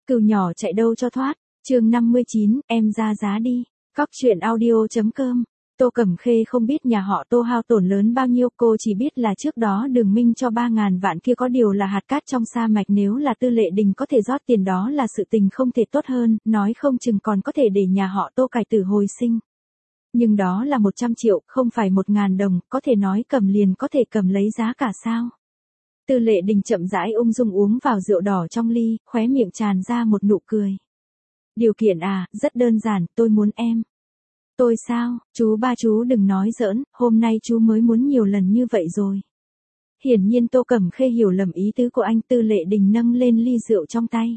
Cừu nhỏ chạy đâu cho thoát, chương 59, em ra giá đi. Cóc truyện audio.com. Tô Cẩm Khê không biết nhà họ Tô hao tổn lớn bao nhiêu, cô chỉ biết là trước đó Đường Minh cho 3.000 vạn kia có điều là hạt cát trong sa mạch, nếu là Tư Lệ Đình có thể rót tiền đó là sự tình không thể tốt hơn, nói không chừng còn có thể để nhà họ Tô cải tử hồi sinh. Nhưng đó là 100 triệu, không phải 1.000 đồng, có thể nói cầm liền có thể cầm lấy giá cả sao. Tư Lệ Đình chậm rãi ung dung uống vào rượu đỏ trong ly, khóe miệng tràn ra một nụ cười. Điều kiện à, rất đơn giản, tôi muốn em. Tôi sao, chú ba chú đừng nói giỡn, hôm nay chú mới muốn nhiều lần như vậy rồi. Hiển nhiên Tô Cẩm Khê hiểu lầm ý tứ của anh. Tư Lệ Đình nâng lên ly rượu trong tay.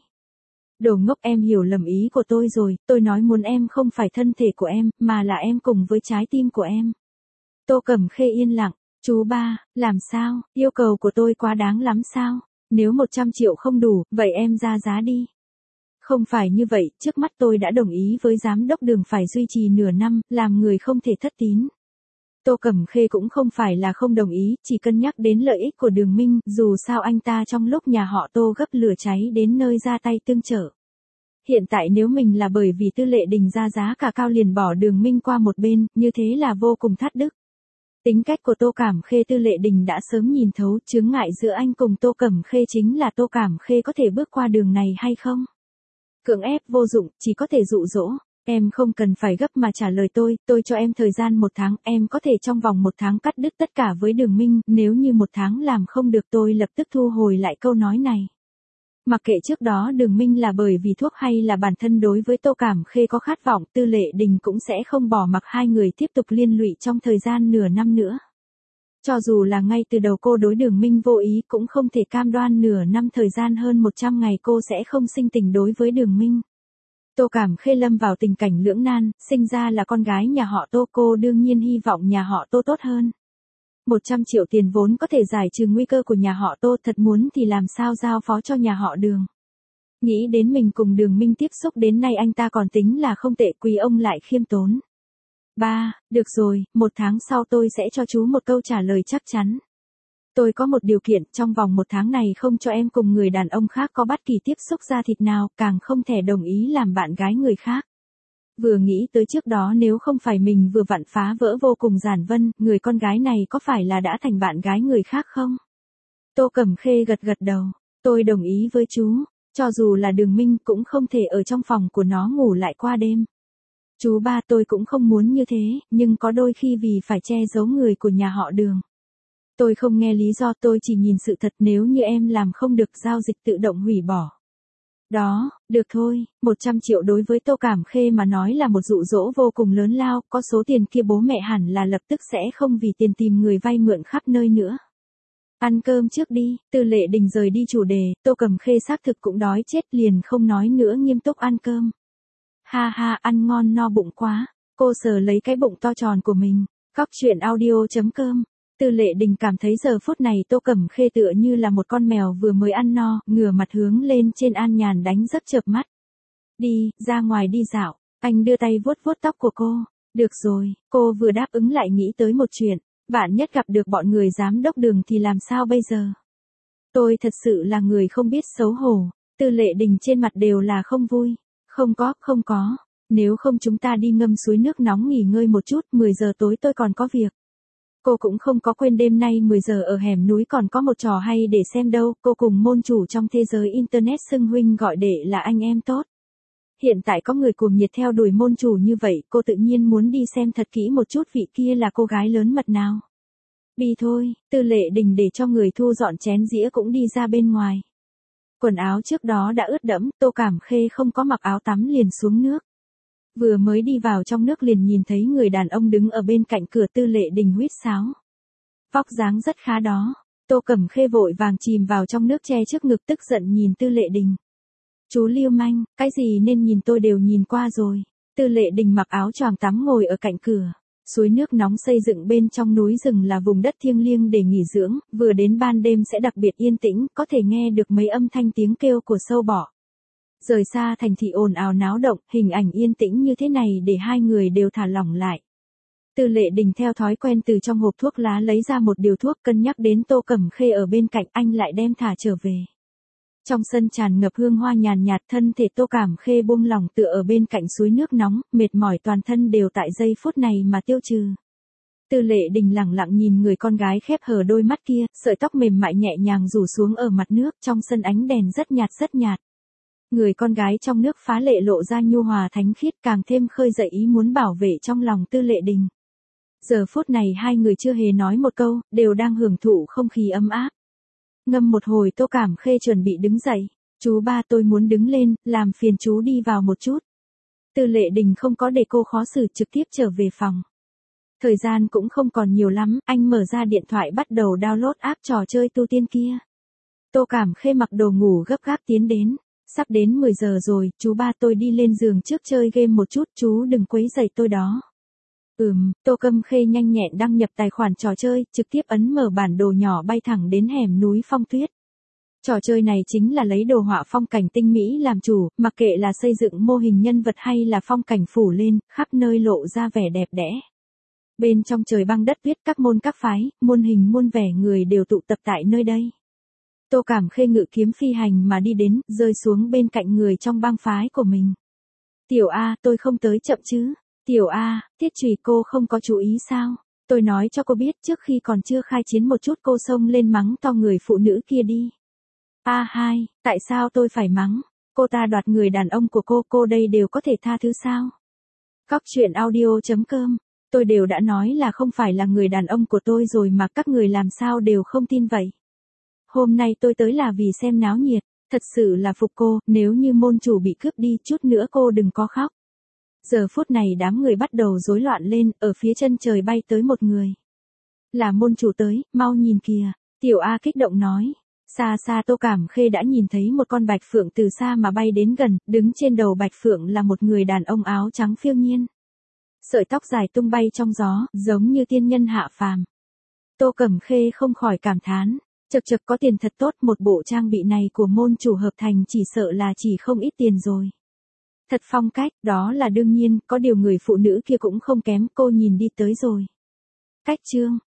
Đồ ngốc, em hiểu lầm ý của tôi rồi, tôi nói muốn em không phải thân thể của em, mà là em cùng với trái tim của em. Tô Cẩm Khê yên lặng, chú ba, làm sao, yêu cầu của tôi quá đáng lắm sao, nếu 100 triệu không đủ, vậy em ra giá đi. Không phải như vậy, trước mắt tôi đã đồng ý với giám đốc Đường phải duy trì nửa năm, làm người không thể thất tín. Tô Cẩm Khê cũng không phải là không đồng ý, chỉ cân nhắc đến lợi ích của Đường Minh, dù sao anh ta trong lúc nhà họ Tô gấp lửa cháy đến nơi ra tay tương trợ. Hiện tại nếu mình là bởi vì Tư Lệ Đình ra giá cả cao liền bỏ Đường Minh qua một bên, như thế là vô cùng thắt đức. Tính cách của Tô Cẩm Khê Tư Lệ Đình đã sớm nhìn thấu, chướng ngại giữa anh cùng Tô Cẩm Khê chính là Tô Cẩm Khê có thể bước qua đường này hay không. Cưỡng ép vô dụng, chỉ có thể dụ dỗ. Em không cần phải gấp mà trả lời tôi cho em thời gian 1 tháng, em có thể trong vòng 1 tháng cắt đứt tất cả với Đường Minh, nếu như 1 tháng làm không được tôi lập tức thu hồi lại câu nói này. Mặc kệ trước đó Đường Minh là bởi vì thuốc hay là bản thân đối với Tô Cẩm Khê có khát vọng, Tư Lệ Đình cũng sẽ không bỏ mặc hai người tiếp tục liên lụy trong thời gian nửa năm nữa. Cho dù là ngay từ đầu cô đối Đường Minh vô ý cũng không thể cam đoan nửa năm thời gian hơn 100 ngày cô sẽ không sinh tình đối với Đường Minh. Tô Cẩm Khê lâm vào tình cảnh lưỡng nan, sinh ra là con gái nhà họ Tô, cô đương nhiên hy vọng nhà họ Tô tốt hơn. 100 triệu tiền vốn có thể giải trừ nguy cơ của nhà họ Tô, thật muốn thì làm sao giao phó cho nhà họ Đường. Nghĩ đến mình cùng Đường Minh tiếp xúc đến nay anh ta còn tính là không tệ, quý ông lại khiêm tốn. Ba, được rồi, 1 tháng sau tôi sẽ cho chú một câu trả lời chắc chắn. Tôi có một điều kiện, trong vòng 1 tháng này không cho em cùng người đàn ông khác có bất kỳ tiếp xúc da thịt nào, càng không thể đồng ý làm bạn gái người khác. Vừa nghĩ tới trước đó nếu không phải mình vừa vặn phá vỡ vô cùng giản vân, người con gái này có phải là đã thành bạn gái người khác không? Tô Cẩm Khê gật gật đầu, tôi đồng ý với chú, cho dù là Đường Minh cũng không thể ở trong phòng của nó ngủ lại qua đêm. Chú ba, tôi cũng không muốn như thế, nhưng có đôi khi vì phải che giấu người của nhà họ Đường. Tôi không nghe lý do, tôi chỉ nhìn sự thật, nếu như em làm không được giao dịch tự động hủy bỏ. Đó, được thôi, 100 triệu đối với Tô Cẩm Khê mà nói là một dụ dỗ vô cùng lớn lao, có số tiền kia bố mẹ hẳn là lập tức sẽ không vì tiền tìm người vay mượn khắp nơi nữa. Ăn cơm trước đi, Tư Lệ Đình rời đi chủ đề, Tô Cẩm Khê xác thực cũng đói chết liền không nói nữa, nghiêm túc ăn cơm. Ha ha, ăn ngon no bụng quá, cô sờ lấy cái bụng to tròn của mình. Cóc truyện audio.com. Tư Lệ Đình cảm thấy giờ phút này Tô Cẩm Khê tựa như là một con mèo vừa mới ăn no, ngửa mặt hướng lên trên an nhàn đánh giấc chợp mắt. Đi, ra ngoài đi dạo, anh đưa tay vuốt vuốt tóc của cô. Được rồi, cô vừa đáp ứng lại nghĩ tới một chuyện, vạn nhất gặp được bọn người giám đốc Đường thì làm sao bây giờ? Tôi thật sự là người không biết xấu hổ. Tư Lệ Đình trên mặt đều là không vui. Không có, nếu không chúng ta đi ngâm suối nước nóng nghỉ ngơi một chút, 10 giờ tối tôi còn có việc. Cô cũng không có quên đêm nay 10 giờ ở hẻm núi còn có một trò hay để xem đâu, cô cùng môn chủ trong thế giới Internet xưng huynh gọi đệ là anh em tốt. Hiện tại có người cuồng nhiệt theo đuổi môn chủ như vậy, cô tự nhiên muốn đi xem thật kỹ một chút vị kia là cô gái lớn mật nào. Đi thôi, Tư Lệ Đình để cho người thu dọn chén dĩa cũng đi ra bên ngoài. Quần áo trước đó đã ướt đẫm, Tô Cẩm Khê không có mặc áo tắm liền xuống nước. Vừa mới đi vào trong nước liền nhìn thấy người đàn ông đứng ở bên cạnh cửa. Tư Lệ Đình huýt sáo. Vóc dáng rất khá đó. Tô Cẩm Khê vội vàng chìm vào trong nước che trước ngực tức giận nhìn Tư Lệ Đình. Chú lưu manh, cái gì nên nhìn tôi đều nhìn qua rồi. Tư Lệ Đình mặc áo choàng tắm ngồi ở cạnh cửa. Suối nước nóng xây dựng bên trong núi rừng là vùng đất thiêng liêng để nghỉ dưỡng, vừa đến ban đêm sẽ đặc biệt yên tĩnh, có thể nghe được mấy âm thanh tiếng kêu của sâu bọ. Rời xa thành thị ồn ào náo động, hình ảnh yên tĩnh như thế này để hai người đều thả lỏng lại. Tư Lệ Đình theo thói quen từ trong hộp thuốc lá lấy ra một điều thuốc, cân nhắc đến Tô Cẩm Khê ở bên cạnh, anh lại đem thả trở về. Trong sân tràn ngập hương hoa nhàn nhạt, thân thể Tô Cảm Khê buông lỏng tựa ở bên cạnh suối nước nóng, mệt mỏi toàn thân đều tại giây phút này mà tiêu trừ. Tư Lệ Đình lẳng lặng nhìn người con gái khép hờ đôi mắt kia, sợi tóc mềm mại nhẹ nhàng rủ xuống ở mặt nước, trong sân ánh đèn rất nhạt rất nhạt. Người con gái trong nước phá lệ lộ ra nhu hòa thánh khiết, càng thêm khơi dậy ý muốn bảo vệ trong lòng Tư Lệ Đình. Giờ phút này hai người chưa hề nói một câu, đều đang hưởng thụ không khí ấm áp. Ngâm một hồi Tô Cảm Khê chuẩn bị đứng dậy. Chú ba, tôi muốn đứng lên, làm phiền chú đi vào một chút. Tư Lệ Đình không có để cô khó xử, trực tiếp trở về phòng. Thời gian cũng không còn nhiều lắm, anh mở ra điện thoại bắt đầu download app trò chơi tu tiên kia. Tô Cảm Khê mặc đồ ngủ gấp gáp tiến đến. Sắp đến 10 giờ rồi, chú ba, tôi đi lên giường trước chơi game một chút, chú đừng quấy rầy tôi đó. Tô Cẩm Khê nhanh nhẹn đăng nhập tài khoản trò chơi, trực tiếp ấn mở bản đồ nhỏ bay thẳng đến hẻm núi Phong Tuyết. Trò chơi này chính là lấy đồ họa phong cảnh tinh mỹ làm chủ, mặc kệ là xây dựng mô hình nhân vật hay là phong cảnh phủ lên, khắp nơi lộ ra vẻ đẹp đẽ. Bên trong trời băng đất tuyết, các môn các phái, muôn hình muôn vẻ người đều tụ tập tại nơi đây. Tô Cảm Khê ngự kiếm phi hành mà đi đến, rơi xuống bên cạnh người trong bang phái của mình. Tiểu A, tôi không tới chậm chứ? Tiểu A, Tiết Trùy cô không có chú ý sao? Tôi nói cho cô biết trước khi còn chưa khai chiến một chút cô xông lên mắng to người phụ nữ kia đi. A2, tại sao tôi phải mắng? Cô ta đoạt người đàn ông của cô đây đều có thể tha thứ sao? Cóc truyện audio.com, tôi đều đã nói là không phải là người đàn ông của tôi rồi mà các người làm sao đều không tin vậy. Hôm nay tôi tới là vì xem náo nhiệt, thật sự là phục cô, nếu như môn chủ bị cướp đi chút nữa cô đừng có khóc. Giờ phút này đám người bắt đầu rối loạn lên, ở phía chân trời bay tới một người. Là môn chủ tới, mau nhìn kìa, Tiểu A kích động nói. Xa xa Tô Cảm Khê đã nhìn thấy một con bạch phượng từ xa mà bay đến gần, đứng trên đầu bạch phượng là một người đàn ông áo trắng phiêu nhiên. Sợi tóc dài tung bay trong gió, giống như tiên nhân hạ phàm. Tô Cẩm Khê không khỏi cảm thán, chậc chậc có tiền thật tốt, một bộ trang bị này của môn chủ hợp thành chỉ sợ là chỉ không ít tiền rồi. Thật phong cách, đó là đương nhiên, có điều người phụ nữ kia cũng không kém, cô nhìn đi tới rồi. Cách chương